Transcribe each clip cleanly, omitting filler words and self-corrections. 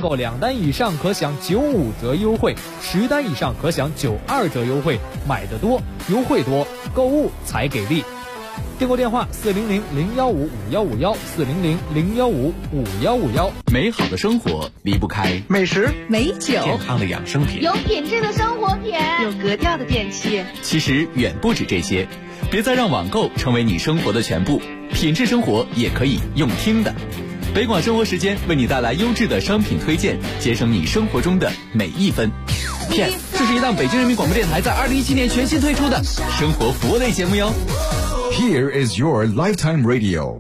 购2单以上可享95折优惠，10单以上可享92折优惠，买得多，优惠多，购物才给力。订购电话400-0155-151，400-0155-151。 美好的生活离不开美食、 美酒、 健康的养生品， 有品质的生活品， 有格调的电器。 其实远不止这些，别再让网购成为你生活的全部，品质生活也可以用听的。北广生活时间为你带来优质的商品推荐，节省你生活中的每一分。这是一档北京人民广播电台在2017年全新推出的生活服务类节目哟。 Here is your lifetime radio。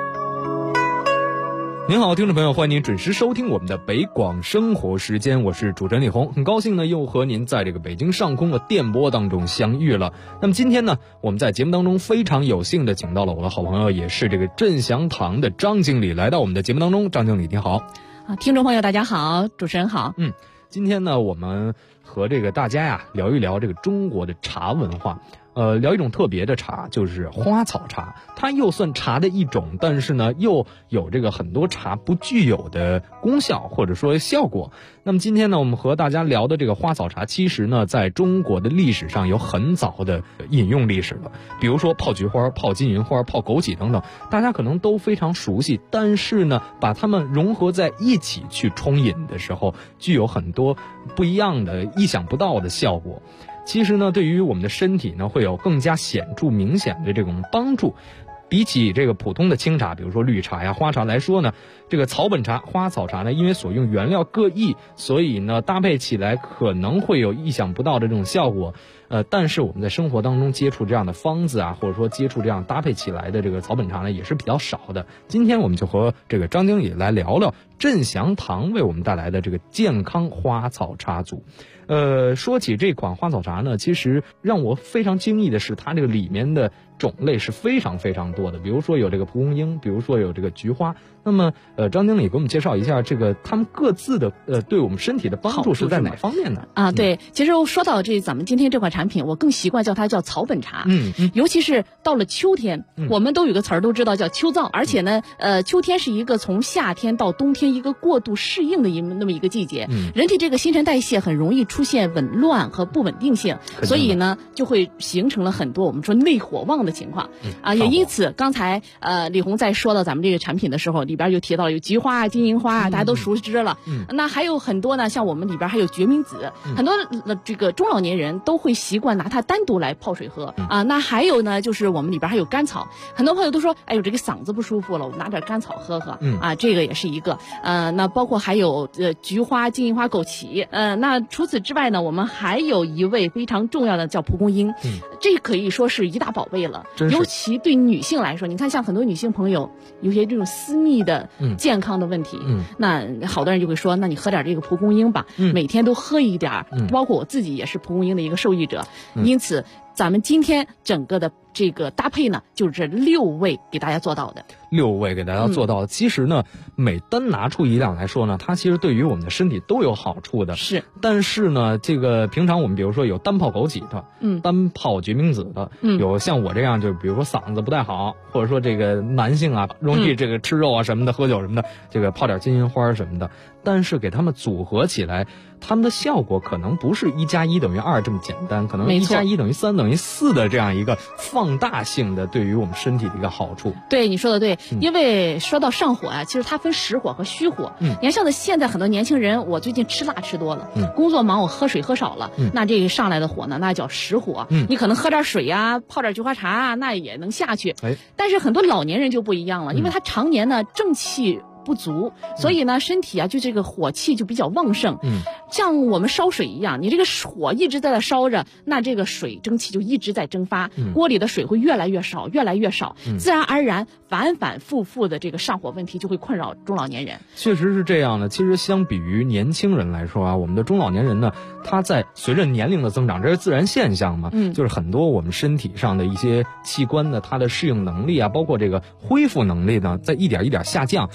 您好，听众朋友，欢迎您准时收听我们的北广生活时间，我是主持人李红，很高兴呢又和您在这个北京上空的电波当中相遇了。那么今天呢，我们在节目当中非常有幸的请到了我的好朋友，也是这个振祥堂的张经理来到我们的节目当中。张经理你好。 听众朋友大家好，主持人好。 今天呢，我们和这个大家聊一聊这个中国的茶文化。聊一种特别的茶，就是花草茶。它又算茶的一种，但是呢，又有这个很多茶不具有的功效或者说效果。那么今天呢，我们和大家聊的这个花草茶，其实呢，在中国的历史上有很早的饮用历史了。比如说泡菊花、泡金银花、泡枸杞等等，大家可能都非常熟悉。但是呢，把它们融合在一起去冲饮的时候，具有很多不一样的、意想不到的效果。其实呢，对于我们的身体呢，会有更加显著明显的这种帮助。比起这个普通的清茶，比如说绿茶呀、花茶来说呢，这个草本茶、花草茶呢，因为所用原料各异，所以呢搭配起来可能会有意想不到的这种效果。但是我们在生活当中接触这样的方子啊，或者说接触这样搭配起来的这个草本茶呢，也是比较少的。今天我们就和这个张经理来聊聊振祥堂为我们带来的这个健康花草茶组。说起这款花草茶呢，其实让我非常惊异的是，它这个里面的种类是非常非常多的。比如说有这个蒲公英，比如说有这个菊花。那么张经理给我们介绍一下这个他们各自的对我们身体的帮助是在哪方面呢？ 对，其实说到咱们今天这款产品，我更习惯叫它叫草本茶。尤其是到了秋天，我们都有个词儿都知道叫秋燥，而且呢，秋天是一个从夏天到冬天一个过度适应的那么一个季节。人体这个新陈代谢很容易出现紊乱和不稳定性，所以呢，就会形成了很多我们说内火旺的情况。也因此，刚才李红在说到咱们这个产品的时候，里边就提到有菊花啊、金银花啊，大家都熟知了。那还有很多呢，像我们里边还有决明子，很多这个中老年人都会习惯拿它单独来泡水喝啊。那还有呢，就是我们里边还有甘草，很多朋友都说，哎呦，这个嗓子不舒服了，我拿点甘草喝喝啊，这个也是一个。那包括还有菊花、金银花、枸杞。那除此之外呢，我们还有一味非常重要的叫蒲公英，这可以说是一大宝贝了。尤其对女性来说，你看像很多女性朋友有些这种私密的健康的问题，那好多人就会说，那你喝点这个蒲公英吧，每天都喝一点。包括我自己也是蒲公英的一个受益者，因此咱们今天整个的这个搭配呢，就是这6味给大家做到的。 6味给大家做到的，其实呢，每单拿出一样来说呢，它其实对于我们的身体都有好处的。 是， 但是呢，这个平常我们比如说有单泡枸杞的，单泡决明子的，有像我这样就比如说嗓子不太好，或者说这个男性啊容易这个吃肉啊什么的，喝酒什么的，这个泡点金银花什么的，但是给他们组合起来，他们的效果可能不是1+1等于2这么简单，可能1+1等于3等于4的这样一个放大性的对于我们身体的一个好处。 对，你说的对。因为说到上火啊，其实它分实火和虚火。你看像现在很多年轻人，我最近吃辣吃多了，工作忙我喝水喝少了，那这个上来的火呢，那叫实火。你可能喝点水啊，泡点菊花茶啊，那也能下去。但是很多老年人就不一样了，因为他常年呢正气不足，所以呢身体啊就这个火气就比较旺盛。像我们烧水一样，你这个火一直在那烧着，那这个水蒸气就一直在蒸发，锅里的水会越来越少越来越少，自然而然反反复复的这个上火问题就会困扰中老年人。 确实是这样的。其实相比于年轻人来说啊，我们的中老年人呢，他在随着年龄的增长，这是自然现象嘛，就是很多我们身体上的一些器官呢，它的适应能力啊，包括这个恢复能力呢，在一点一点下降。 对，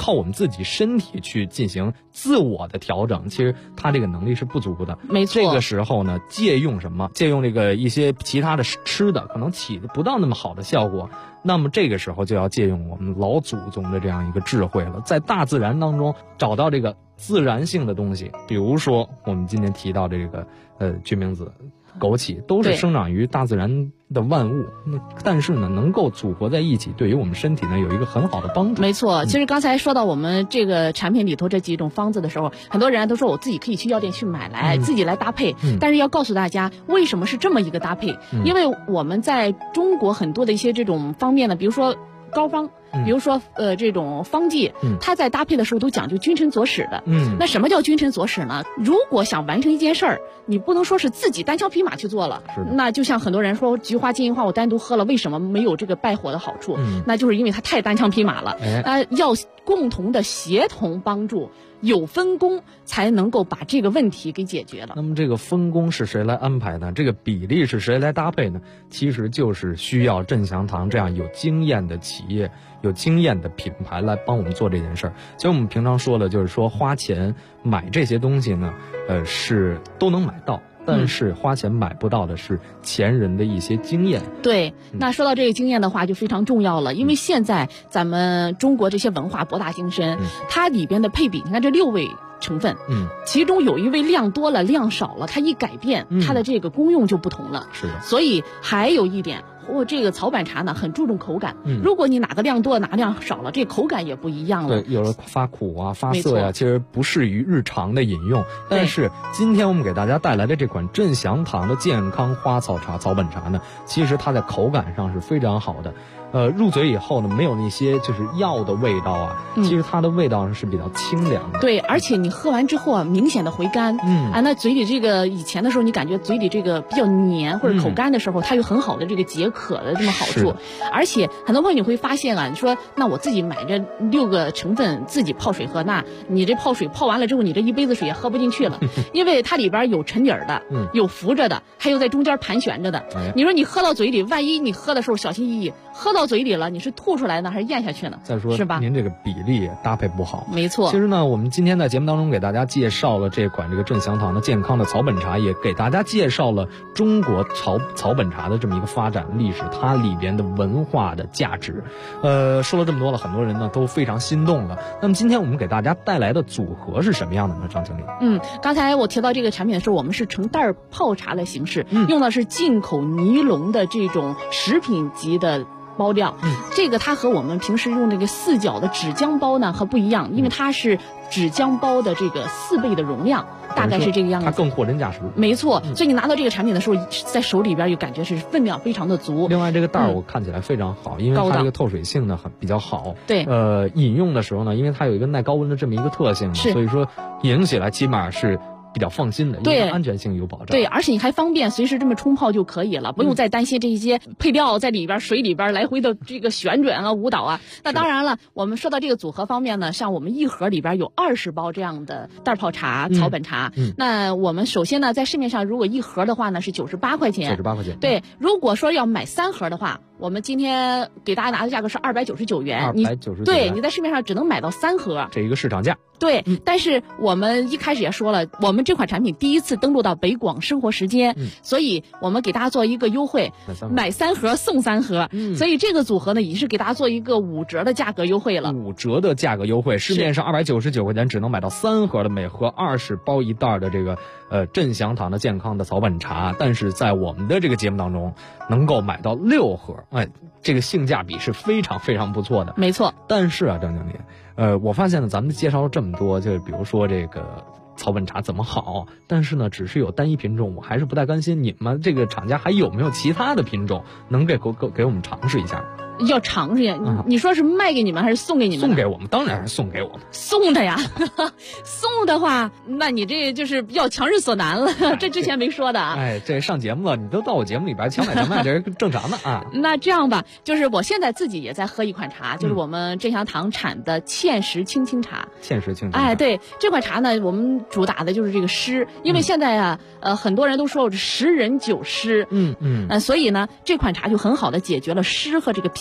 靠我们自己身体去进行自我的调整，其实它这个能力是不足的。 没错。 这个时候呢，借用什么？借用这个一些其他的吃的，可能起不到那么好的效果。那么这个时候就要借用我们老祖宗的这样一个智慧了，在大自然当中找到这个自然性的东西，比如说我们今天提到这个决明子、枸杞，都是生长于大自然的万物，但是呢，能够组合在一起，对于我们身体呢有一个很好的帮助。 没错，其实刚才说到我们这个产品里头这几种方子的时候，很多人都说我自己可以去药店去买来，自己来搭配。但是要告诉大家，为什么是这么一个搭配？因为我们在中国很多的一些这种方面呢，比如说膏方，比如说这种方剂，它在搭配的时候都讲究君臣佐使的。那什么叫君臣佐使呢？如果想完成一件事儿，你不能说是自己单枪匹马去做了，那就像很多人说菊花、金银花我单独喝了，为什么没有这个败火的好处？那就是因为它太单枪匹马了。要共同的协同帮助，有分工才能够把这个问题给解决了。 那么这个分工是谁来安排呢？这个比例是谁来搭配呢？其实就是需要振祥堂这样有经验的企业、有经验的品牌来帮我们做这件事儿。其实我们平常说的就是说花钱买这些东西呢，是都能买到。但是花钱买不到的是前人的一些经验。 对，那说到这个经验的话就非常重要了，因为现在咱们中国这些文化博大精深，它里边的配比，你看这6味成分，其中有一味量多了量少了，它一改变，它的这个功用就不同了。 是的。 所以还有一点，这个草本茶呢很注重口感，如果你哪个量多哪个量少了，这口感也不一样了。 对，有的发苦啊、发涩呀，其实不适于日常的饮用。但是今天我们给大家带来的这款振祥堂的健康花草茶、草本茶呢，其实它在口感上是非常好的。入嘴以后呢，没有那些就是药的味道啊，其实它的味道是比较清凉的。 对，而且你喝完之后啊，明显的回甘。那嘴里这个以前的时候，你感觉嘴里这个比较黏或者口干的时候，它有很好的这个解渴的这么好处。而且很多朋友你会发现啊，你说那我自己买这6个成分自己泡水喝，那你这泡水泡完了之后，你这一杯子水也喝不进去了，因为它里边有沉底儿的，有浮着的，还有在中间盘旋着的。你说你喝到嘴里，万一你喝的时候小心翼翼，喝到嘴里了，你是吐出来呢还是咽下去呢？ 再说是吧？ 您这个比例搭配不好。 没错。 其实呢，我们今天在节目当中给大家介绍了这款这个振祥堂的健康的草本茶，也给大家介绍了中国草本茶的这么一个发展历史，它里边的文化的价值。说了这么多了，很多人呢都非常心动了。那么今天我们给大家带来的组合是什么样的呢？张经理？ 刚才我提到这个产品的时候，我们是成袋泡茶的形式，用的是进口尼龙的这种食品级的包料。这个它和我们平时用那个4角的纸浆包呢还不一样，因为它是纸浆包的这个4倍的容量，大概是这个样子。 它更货真价实。 没错，所以你拿到这个产品的时候，在手里边就感觉是分量非常的足。 另外这个袋我看起来非常好，因为它这个透水性呢比较好。 对。 饮用的时候呢，因为它有一个耐高温的这么一个特性，所以说饮用起来起码是比较放心的，因为安全性有保障。 对，而且你还方便随时这么冲泡就可以了，不用再担心这些配料在里边水里边来回的这个旋转啊、舞蹈啊。那当然了，我们说到这个组合方面呢，像我们一盒里边有20包这样的袋泡茶、草本茶。那我们首先呢，在市面上如果一盒的话呢是98块钱。 98块钱。 对，如果说要买3盒的话，我们今天给大家拿的价格是299元。 299元。 对，你在市面上只能买到3盒。 这一个市场价。 对，但是我们一开始也说了，我们这款产品第一次登陆到北广生活时间，所以我们给大家做一个优惠，买3盒送3盒。所以这个组合呢，也是给大家做一个5折的价格优惠了。 5折的价格优惠，市面上299块钱只能买到3盒的，每盒20包一袋的这个振祥堂的健康的草本茶，但是在我们的这个节目当中能够买到6盒，这个性价比是非常非常不错的。 没错。 但是啊，张经理，我发现呢，咱们介绍了这么多，就是比如说这个草本茶怎么好，但是呢，只是有单一品种，我还是不太甘心。你们这个厂家还有没有其他的品种能给我们尝试一下？ 要尝试呀？你说是卖给你们还是送给你们？ 送给我们，当然是送给我们。 送的呀，送的话，那你这就是比较强人所难了。这之前没说的啊。 这上节目了，你都到我节目里边强买强卖，这是正常的啊。 那这样吧，就是我现在自己也在喝一款茶，就是我们振祥堂产的芡实青青茶。 芡实青青茶。 对，这款茶呢，我们主打的就是这个湿，因为现在啊，很多人都说我是10人9湿。所以呢，这款茶就很好的解决了湿和这个脾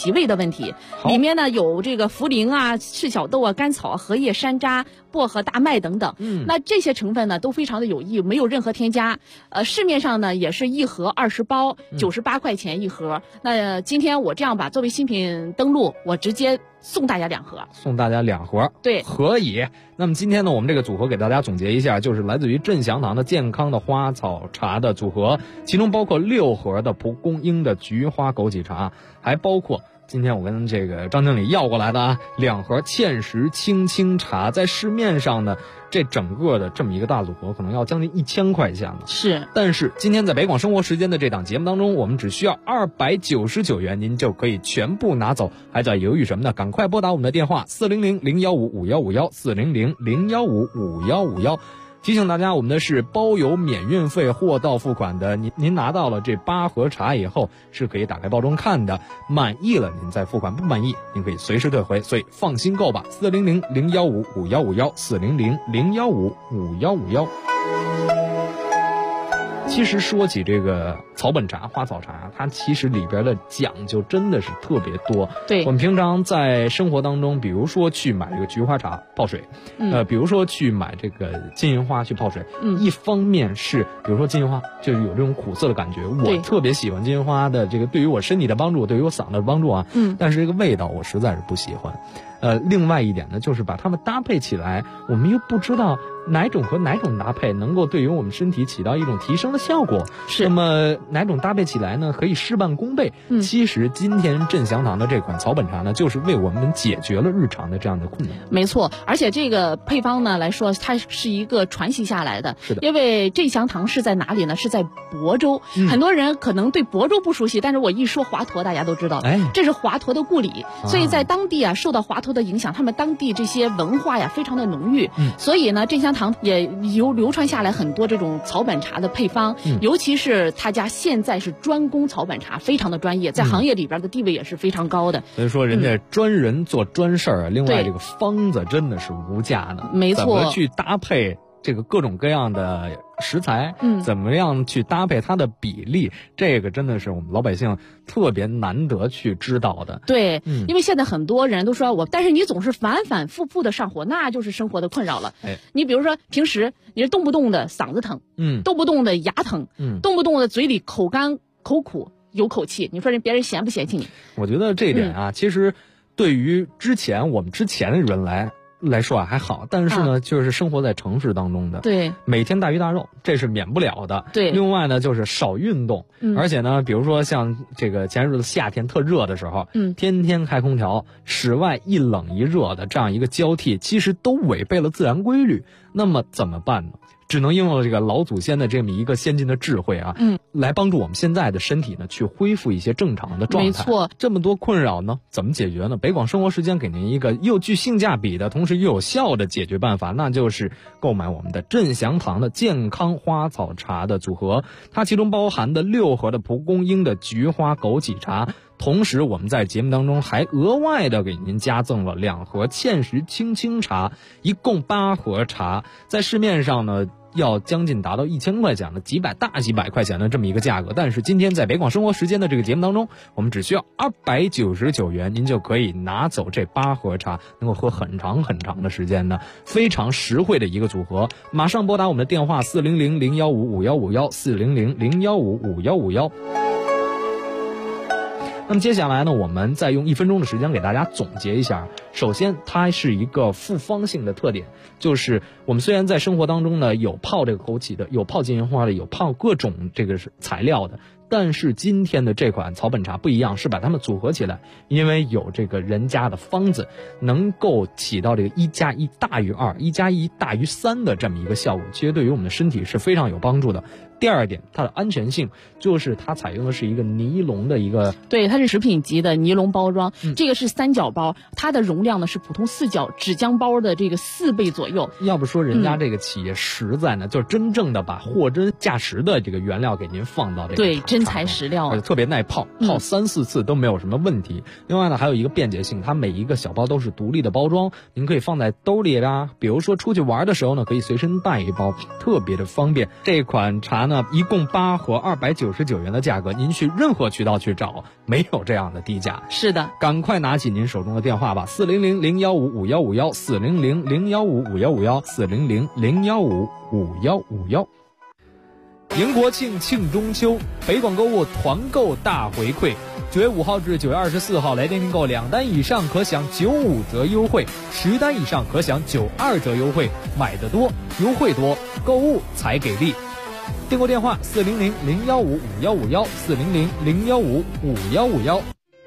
脾胃的问题。里面呢有这个茯苓啊、赤小豆啊、甘草啊、荷叶、山楂、薄荷、大麦等等。那这些成分呢都非常的有益，没有任何添加。市面上呢也是一盒20包，98块钱一盒。那今天我这样吧，作为新品登录，我直接送大家2盒。 送大家2盒， 对， 可以。那么今天呢，我们这个组合给大家总结一下，就是来自于振祥堂的健康的花草茶的组合，其中包括6盒的蒲公英的菊花枸杞茶，还包括今天我跟这个张经理要过来的2盒芡实青青茶。在市面上呢，这整个的这么一个大组合可能要将近1000块钱了。 是， 但是今天在北广生活时间的这档节目当中，我们只需要299元，您就可以全部拿走，还在犹豫什么呢？赶快拨打我们的电话400-015-5151，400-015-5151。提醒大家，我们的是包邮免运费，货到付款的。您拿到了这8盒茶以后，是可以打开包装看的，满意了您再付款，不满意您可以随时退回，所以放心购吧。400-015-5151，400-015-5151。其实说起这个草本茶、花草茶，它其实里边的讲究真的是特别多。 对， 我们平常在生活当中，比如说去买这个菊花茶泡水，比如说去买这个金银花去泡水，一方面是比如说金银花就是有这种苦涩的感觉，我特别喜欢金银花的这个对于我身体的帮助，对于我嗓子的帮助啊，但是这个味道我实在是不喜欢。另外一点呢，就是把它们搭配起来，我们又不知道哪种和哪种搭配能够对于我们身体起到一种提升的效果。 是， 那么哪种搭配起来呢，可以事半功倍。其实今天振祥堂的这款草本茶呢，就是为我们解决了日常的这样的困难。 没错，而且这个配方呢来说，它是一个传习下来的。 是的， 因为振祥堂是在哪里呢？是在亳州。很多人可能对亳州不熟悉，但是我一说华佗，大家都知道，这是华佗的故里。所以在当地啊，受到华佗的影响，他们当地这些文化呀非常的浓郁。所以呢，振祥堂也流传下来很多这种草本茶的配方，尤其是他家现在是专攻草本茶，非常的专业，在行业里边的地位也是非常高的。 所以说人家专人做专事儿，另外这个方子真的是无价的。 没错， 怎么去搭配这个各种各样的食材，怎么样去搭配它的比例，这个真的是我们老百姓特别难得去知道的。 对，因为现在很多人都说但是你总是反反复复的上火，那就是生活的困扰了。你比如说平时你是动不动的嗓子疼，动不动的牙疼，动不动的嘴里口干口苦有口气，你说别人嫌不嫌弃你？ 我觉得这一点啊，其实对于我们之前的人来说还好，但是呢，就是生活在城市当中的， 对， 每天大鱼大肉，这是免不了的。 对， 另外呢，就是少运动，而且呢，比如说像这个前日子夏天特热的时候，天天开空调，室外一冷一热的这样一个交替，其实都违背了自然规律。那么怎么办呢？只能应用这个老祖先的这么一个先进的智慧啊，来帮助我们现在的身体呢，去恢复一些正常的状态。 没错， 这么多困扰呢，怎么解决呢？北广生活时间给您一个又具性价比的，同时又有效的解决办法，那就是购买我们的振祥堂的健康花草茶的组合，它其中包含的6盒的蒲公英的菊花枸杞茶。同时我们在节目当中还额外的给您加赠了2盒芡实青青茶，一共8盒茶，在市面上呢要将近达到1000块钱的几百块钱的这么一个价格，但是今天在北广生活时间的这个节目当中，我们只需要299元，您就可以拿走这8盒茶，能够喝很长很长的时间呢，非常实惠的一个组合。马上拨打我们的电话400-015-5151，400-015-5151。那么接下来呢，我们再用1分钟的时间给大家总结一下。首先，它是一个复方性的特点，就是我们虽然在生活当中呢有泡这个枸杞的，有泡金银花的，有泡各种这个材料的，但是今天的这款草本茶不一样，是把它们组合起来，因为有这个人家的方子，能够起到这个1+1大于2、1+1大于3的这么一个效果，其实对于我们的身体是非常有帮助的。第二点，它的安全性，就是它采用的是一个尼龙的一个， 对，它是食品级的尼龙包装，这个是3角包，它的容量呢是普通4角纸浆包的这个4倍左右。 要不说人家这个企业实在呢，就是真正的把货真价实的这个原料给您放到这个对， 真材实料， 而且特别耐泡，泡3、4次都没有什么问题。另外呢，还有一个便捷性，它每一个小包都是独立的包装，您可以放在兜里啊，比如说出去玩的时候呢，可以随身带一包，特别的方便。这款茶呢，一共8盒299元的价格，您去任何渠道去找，没有这样的低价。 是的， 赶快拿起您手中的电话吧，400-015-5151，400-015-5151，400-015-5151。迎国庆，庆中秋，北广购物团购大回馈，9月5号至9月24号，来电订购2单以上可享95折优惠，10单以上可享92折优惠，买得多，优惠多，购物才给力。订购电话：400-015-5151，400-015-5151。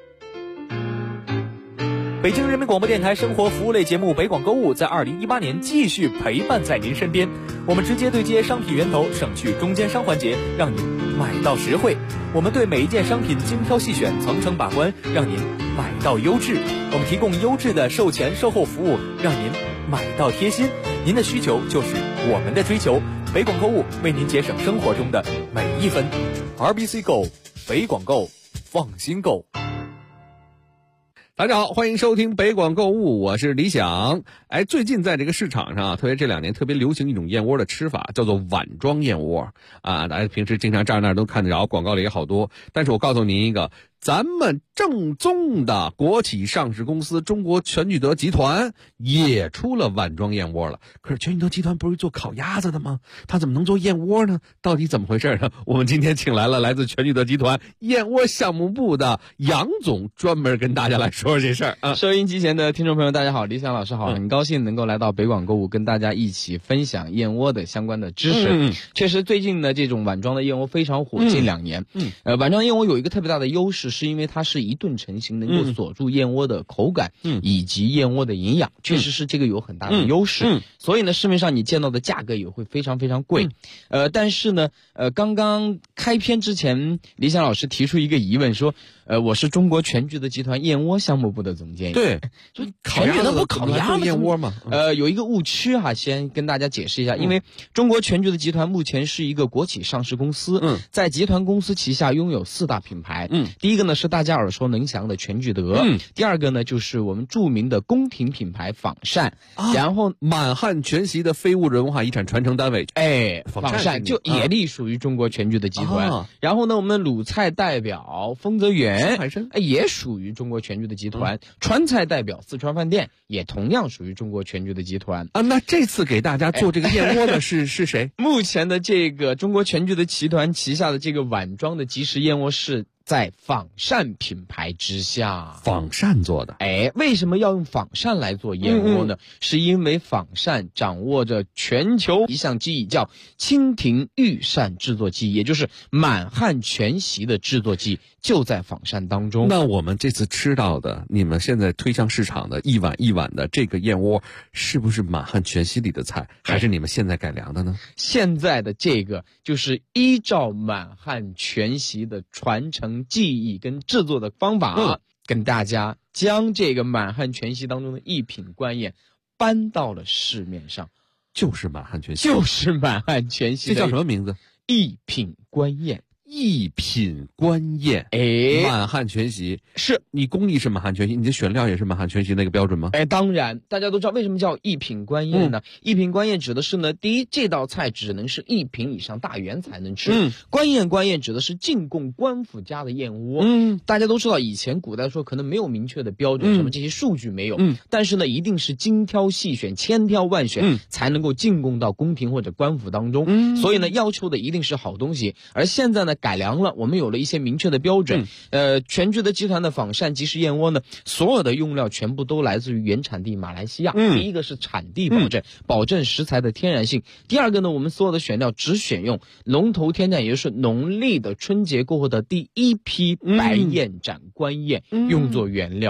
北京人民广播电台生活服务类节目《北广购物》在2018年继续陪伴在您身边。我们直接对接商品源头，省去中间商环节，让您买到实惠。我们对每一件商品精挑细选，层层把关，让您买到优质。我们提供优质的售前售后服务，让您买到贴心。您的需求就是我们的追求。北广购物为您节省生活中的每一分。RBC Go， 北广购，放心购。 大家好，欢迎收听北广购物，我是李想。最近在这个市场上啊，特别这2年特别流行一种燕窝的吃法，叫做碗装燕窝啊。大家平时经常这儿那儿都看得着，广告里也好多。但是我告诉您一个，咱们正宗的国企上市公司中国全聚德集团也出了碗装燕窝了。可是全聚德集团不是做烤鸭子的吗？他怎么能做燕窝呢？到底怎么回事呢？我们今天请来了来自全聚德集团燕窝项目部的杨总，专门跟大家来说这事儿啊。 收音机前的听众朋友大家好，李想老师好，很高兴能够来到北广购物，跟大家一起分享燕窝的相关的知识。确实最近的这种碗装的燕窝非常火，近2年。碗装燕窝有一个特别大的优势，是因为它是一顿成型，能够锁住燕窝的口感，以及燕窝的营养，确实是这个有很大的优势。所以呢，市面上你见到的价格也会非常非常贵。但是呢，刚刚开篇之前，李想老师提出一个疑问，说，我是中国全聚德集团燕窝项目部的总监。 对， 就全聚德不烤鸭吗？ 燕窝吗？ 有一个误区哈，先跟大家解释一下，因为中国全聚德集团目前是一个国企上市公司，在集团公司旗下拥有4大品牌。第一个呢是大家耳熟能详的全聚德，第二个呢就是我们著名的宫廷品牌仿膳，然后满汉全席的非物质文化遗产传承单位， 仿膳就也隶属于中国全聚德集团。然后呢，我们鲁菜代表丰泽园也属于中国全聚德集团，川菜代表四川饭店也同样属于中国全聚德集团啊。那这次给大家做这个燕窝的是谁？ 目前的这个中国全聚德集团旗下的这个碗装的即食燕窝是在仿膳品牌之下， 仿膳做的。 为什么要用仿膳来做燕窝呢？是因为仿膳掌握着全球一项技艺，叫蜻蜓御膳制作技艺，也就是满汉全席的制作技艺就在仿膳当中。 那我们这次吃到的，你们现在推向市场的一碗一碗的这个燕窝，是不是满汉全席里的菜，还是你们现在改良的呢？ 现在的这个就是依照满汉全席的传承技艺跟制作的方法，跟大家将这个满汉全席当中的一品官宴搬到了市面上。 就是满汉全席， 就是满汉全席。 这叫什么名字？ 一品官宴。 一品官宴，满汉全席， 是你工艺是满汉全席，你的选料也是满汉全席那个标准吗？ 当然，大家都知道为什么叫一品官宴呢？一品官宴指的是呢，第一，这道菜只能是1品以上大员才能吃。官宴指的是进贡官府家的燕窝。大家都知道，以前古代说可能没有明确的标准，什么这些数据没有，但是呢，一定是精挑细选、千挑万选，才能够进贡到宫廷或者官府当中。所以呢，要求的一定是好东西。而现在呢，改良了，我们有了一些明确的标准。全聚德集团的仿膳即食燕窝呢，所有的用料全部都来自于原产地马来西亚。第一个是产地保证，保证食材的天然性。第二个呢，我们所有的选料只选用龙头天降，也就是农历的春节过后的第1批白燕盏官燕用作原料。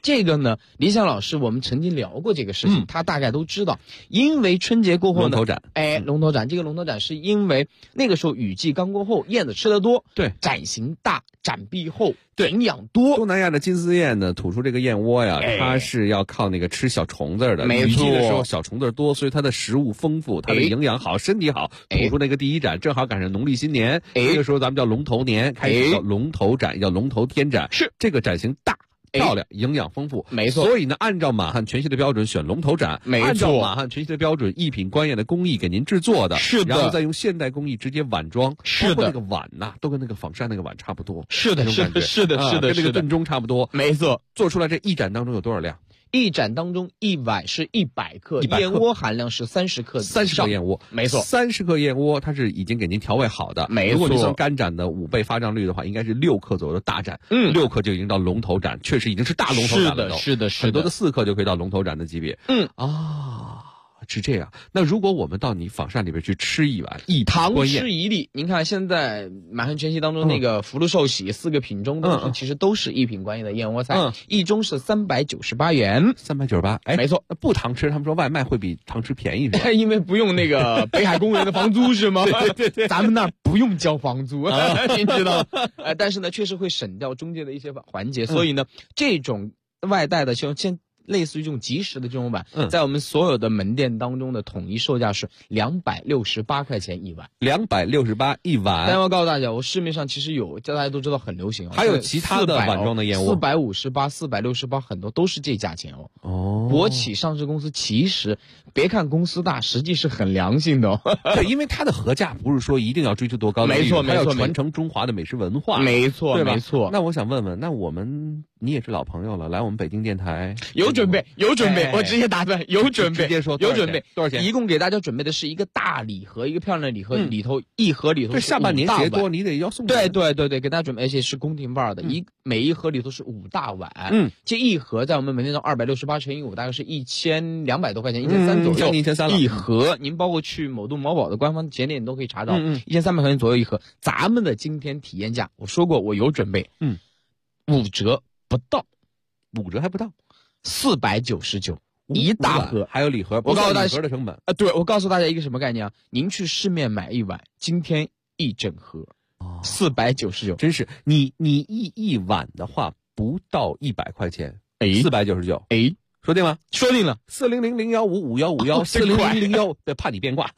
这个呢，李想老师我们曾经聊过这个事情，他大概都知道。因为春节过后呢， 龙头展， 龙头展，这个龙头展是因为那个时候雨季刚过后，燕子吃得多， 对， 展型大，展壁厚，营养多。 东南亚的金丝燕呢，吐出这个燕窝呀，它是要靠那个吃小虫子的。 没错， 雨季的时候小虫子多，所以它的食物丰富，它的营养好，身体好。吐出那个第一展，正好赶上农历新年，这个时候咱们叫龙头年，开始叫龙头展，叫龙头天展。 是这个展型大。漂亮，营养丰富， 没错。 所以呢，按照满汉全席的标准选龙头展， 没错。 按照满汉全席的标准，一品官宴的工艺给您制作的， 是的。 然后再用现代工艺直接碗装， 是的。 包括那个碗呐，都跟那个仿膳那个碗差不多， 是的，是的，是的，是的， 跟那个炖盅差不多， 没错。 做出来这一盏当中有多少量？ 一盏当中一碗是100克，燕窝含量是30克 ，30克燕窝， 没错 ，30克燕窝它是已经给您调味好的， 没错。 如果你算干盏的5倍发胀率的话，应该是6克左右的大盏，6克就已经到龙头盏，确实已经是大龙头盏了都， 是的， 很多的4克就可以到龙头盏的级别，是这样。那如果我们到你仿膳里边去吃一碗， 糖吃一粒，您看现在满汉全席当中那个福禄寿喜4个品中当中，其实都是一品官宴的燕窝菜，一盅是398元 ，398， 没错。 不糖吃，他们说外卖会比糖吃便宜，是吧？ 因为不用那个北海公园的房租是吗？ 对， 咱们那儿不用交房租，您知道。但是呢，确实会省掉中间的一些环节，所以呢，这种外带的像类似于这种即食的这种碗，在我们所有的门店当中的统一售价是268块钱一碗 ，268一碗。 但我告诉大家，我市面上其实有，大家都知道很流行， 还有其他的碗装的燕窝 ，458、468，很多都是这价钱哦。国企上市公司其实别看公司大，实际是很良心的对，因为它的合价不是说一定要追求多高的利润， 没错， 要传承中华的美食文化， 没错， 对吧？ 没错。 那我想问问，那你也是老朋友了，来我们北京电台有准备，我直接打断，有准备， 直接说有准备， 多少钱？ 一共给大家准备的是一个大礼盒，一个漂亮的礼盒，里头一盒里头对，下半年节多，你得要送。 对，给大家准备，而且是宫廷范儿的，每一盒里头是5大碗，这一盒在我们门店上268乘以5，大概是1200多块钱，1300左右， 将近1300了。 一盒，您包括去某东某宝的官方节点都可以查到，1300块钱左右一盒。咱们的今天体验价，我说过我有准备，5折不到 ，5折还不到 ，499一大盒， 还有礼盒， 我告诉大家礼盒的成本对，我告诉大家一个什么概念啊？您去市面买一碗，今天一整盒，499， 真是你一碗的话不到100块钱，499，说定吗？ 说定了 ，400015515140001，对，怕你变卦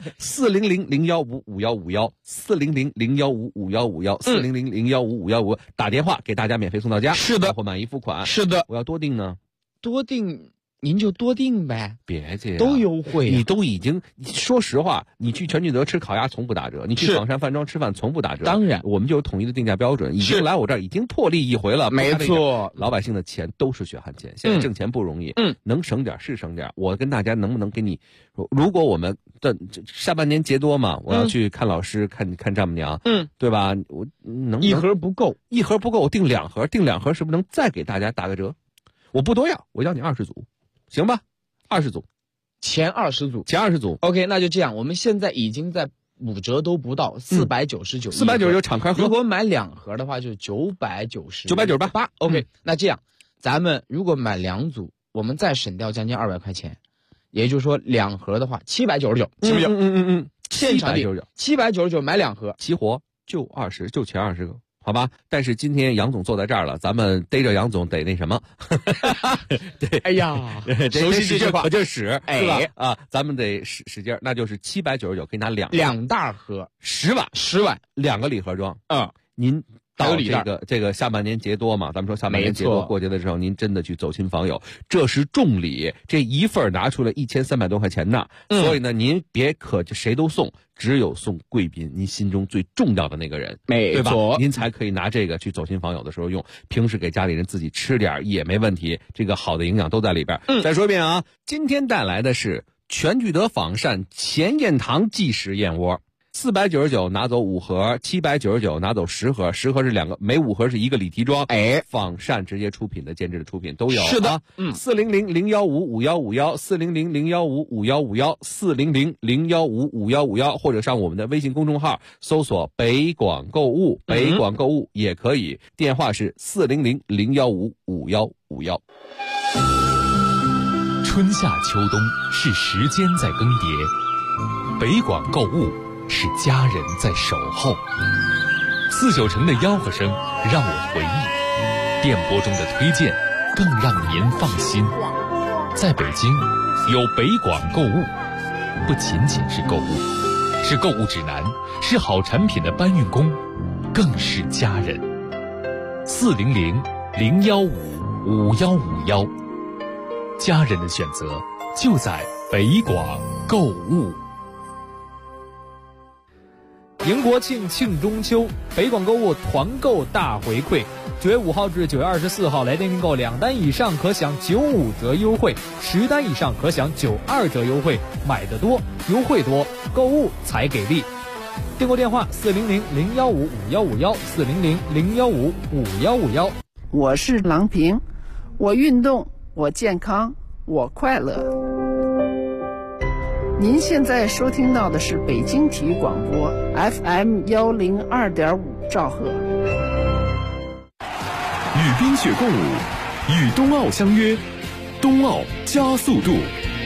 ，4000155155151，400015551，400015551，打电话给大家免费送到家， 是的， 或满意付款， 是的。 我要多订呢？ 多订您就多订呗， 别介都优惠你都已经说实话，你去全聚德吃烤鸭从不打折，你去仿膳饭庄吃饭从不打折。 当然， 我们就有统一的定价标准，已经来我这儿已经破例一回了。 没错， 老百姓的钱都是血汗钱，现在挣钱不容易，能省点是省点。我跟大家能不能给你，如果我们的下半年节多嘛，我要去看老师，看丈母娘，对吧？我能一盒不够， 我订2盒，订2盒是不是能再给大家打个折？我不多要，我要你20组。行吧，20组， 前20组 ，OK， 那就这样。我们现在已经在5折都不到，499，499 敞开盒。 如果买2盒的话，就是998 ，OK，那这样，咱们如果买2组，我们再省掉将近200块钱，也就是说2盒的话799，记不记？现场799买2盒， 齐活就前20个。好吧，但是今天杨总坐在这儿了，咱们逮着杨总得那什么？对， 哎呀， 熟悉这句话，我就使， 是吧？啊，咱们得使劲儿，那就是799，可以拿 2大盒 ，10碗，2个礼盒装。您到这个下半年节多嘛，咱们说下半年节多过节的时候，您真的去走亲访友，这是重礼，这一份拿出来1300多块钱呢，所以呢，您别就谁都送。只有送贵宾，您心中最重要的那个人，对吧？您才可以拿这个去走亲访友的时候用，平时给家里人自己吃点也没问题。这个好的营养都在里边。再说一遍啊，今天带来的是全聚德仿膳前燕堂即食燕窝。 499拿走5盒，799拿走10盒，10盒是2个，每5盒是1个礼提装。仿膳直接出品的、监制的出品都有。 是的 ，400-015-5151，400-015-5151，或者上我们的微信公众号搜索北广购物，北广购物也可以，电话是400-015-5151。 春夏秋冬是时间在更迭，北广购物是家人在守候。49城的吆喝声让我回忆，电波中的推荐更让您放心。在北京，有北广购物，不仅仅是购物，是购物指南，是好产品的搬运工，更是家人。400-015-5151，家人的选择就在北广购物。 迎国庆，庆中秋，北广购物团购大回馈，9月5号至9月24号来电订购2单以上可享95折优惠，10单以上可享92折优惠，买得多，优惠多，购物才给力。订购电话400-015-5151，400-015-5151。 我是郎平，我运动，我健康，我快乐。您现在收听到的是北京体育广播 FM102.5兆赫。 与冰雪共舞，与冬奥相约，冬奥加速度。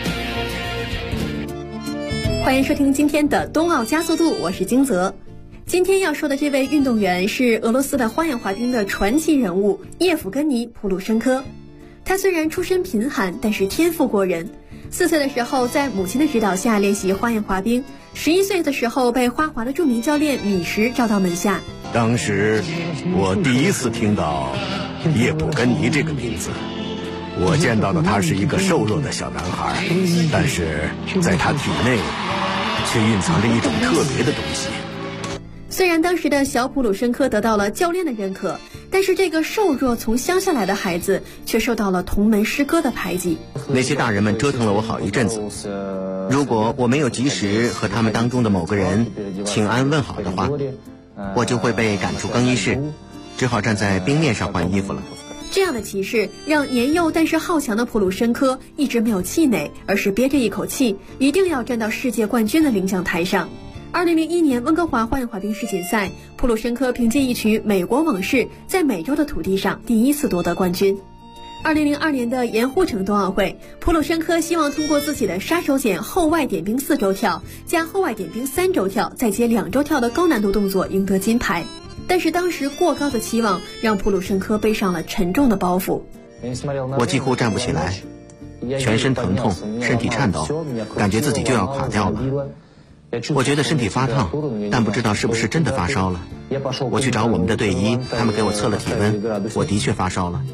欢迎收听今天的冬奥加速度，我是金泽。今天要说的这位运动员是俄罗斯的花样滑冰的传奇人物叶甫根尼·普鲁申科。他虽然出身贫寒，但是天赋过人。4岁的时候在母亲的指导下练习花样滑冰，11岁的时候被花滑的著名教练米什招到门下。 当时我第一次听到叶甫根尼这个名字，我见到的他是一个瘦弱的小男孩，但是在他体内却蕴藏着一种特别的东西。 虽然当时的小普鲁申科得到了教练的认可，但是这个瘦弱从乡下来的孩子却受到了同门师哥的排挤。 那些大人们折腾了我好一阵子，如果我没有及时和他们当中的某个人请安问好的话，我就会被赶出更衣室，只好站在冰面上换衣服了。 这样的歧视让年幼但是好强的普鲁申科一直没有气馁，而是憋着一口气，一定要站到世界冠军的领奖台上。2001年温哥华花样滑冰世锦赛，普鲁申科凭借一曲《美国往事》在美洲的土地上第一次夺得冠军。2002年的盐湖城冬奥会，普鲁申科希望通过自己的杀手锏后外点冰4周跳加后外点冰3周跳再接2周跳的高难度动作赢得金牌，但是当时过高的期望让普鲁申科背上了沉重的包袱。 我几乎站不起来，全身疼痛，身体颤抖，感觉自己就要垮掉了。我觉得身体发烫，但不知道是不是真的发烧了。我去找我们的队医，他们给我测了体温，我的确发烧了。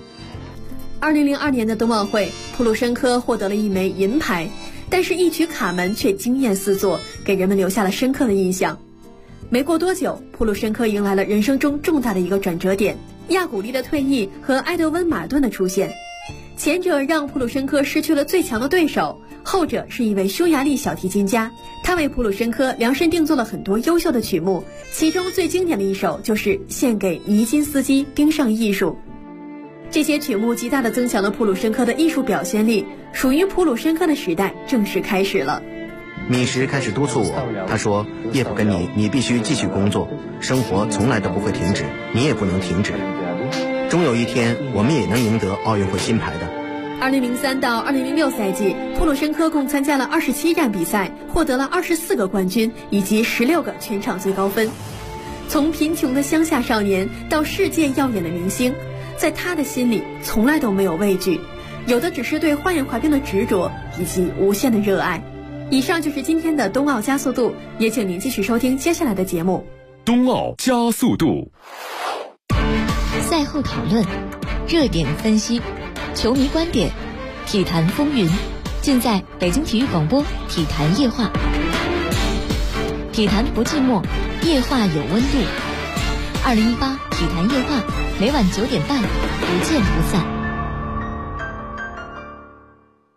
2002年的冬奥会，普鲁申科获得了一枚银牌，但是一曲卡门却惊艳四座，给人们留下了深刻的印象。没过多久，普鲁申科迎来了人生中重大的一个转折点，亚古丽的退役和埃德温·马顿的出现。前者让普鲁申科失去了最强的对手，后者是一位匈牙利小提琴家，他为普鲁申科量身定做了很多优秀的曲目，其中最经典的一首就是《献给尼金斯基冰上艺术》。这些曲目极大地增强了普鲁申科的艺术表现力，属于普鲁申科的时代正式开始了。 米什开始督促我，他说：“叶甫根尼，你必须继续工作，生活从来都不会停止，你也不能停止。终有一天，我们也能赢得奥运会金牌的。 ”2003到2006赛季，普鲁申科共参加了27站比赛，获得了24个冠军以及16个全场最高分。从贫穷的乡下少年到世界耀眼的明星，在他的心里从来都没有畏惧，有的只是对花样滑冰的执着以及无限的热爱。以上就是今天的冬奥加速度，也请您继续收听接下来的节目。 冬奥加速度， 赛后讨论，热点分析，球迷观点，体坛风云，尽在北京体育广播体坛夜话。体坛不寂寞，夜话有温度。2018体坛夜话，每晚9点半，不见不散。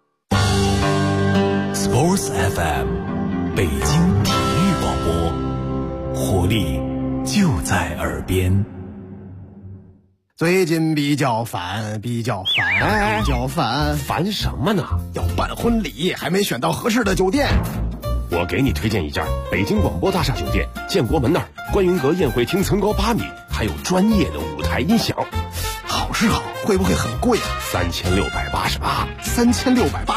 Sports FM， 北京体育广播。 活力就在耳边。 最近比较烦， 烦什么呢？ 要办婚礼，还没选到合适的酒店。 我给你推荐一家北京广播大厦酒店，建国门那儿，观云阁宴会厅层高8米，还有专业的舞台音响。 好是好，会不会很贵啊？ 3688。 3688。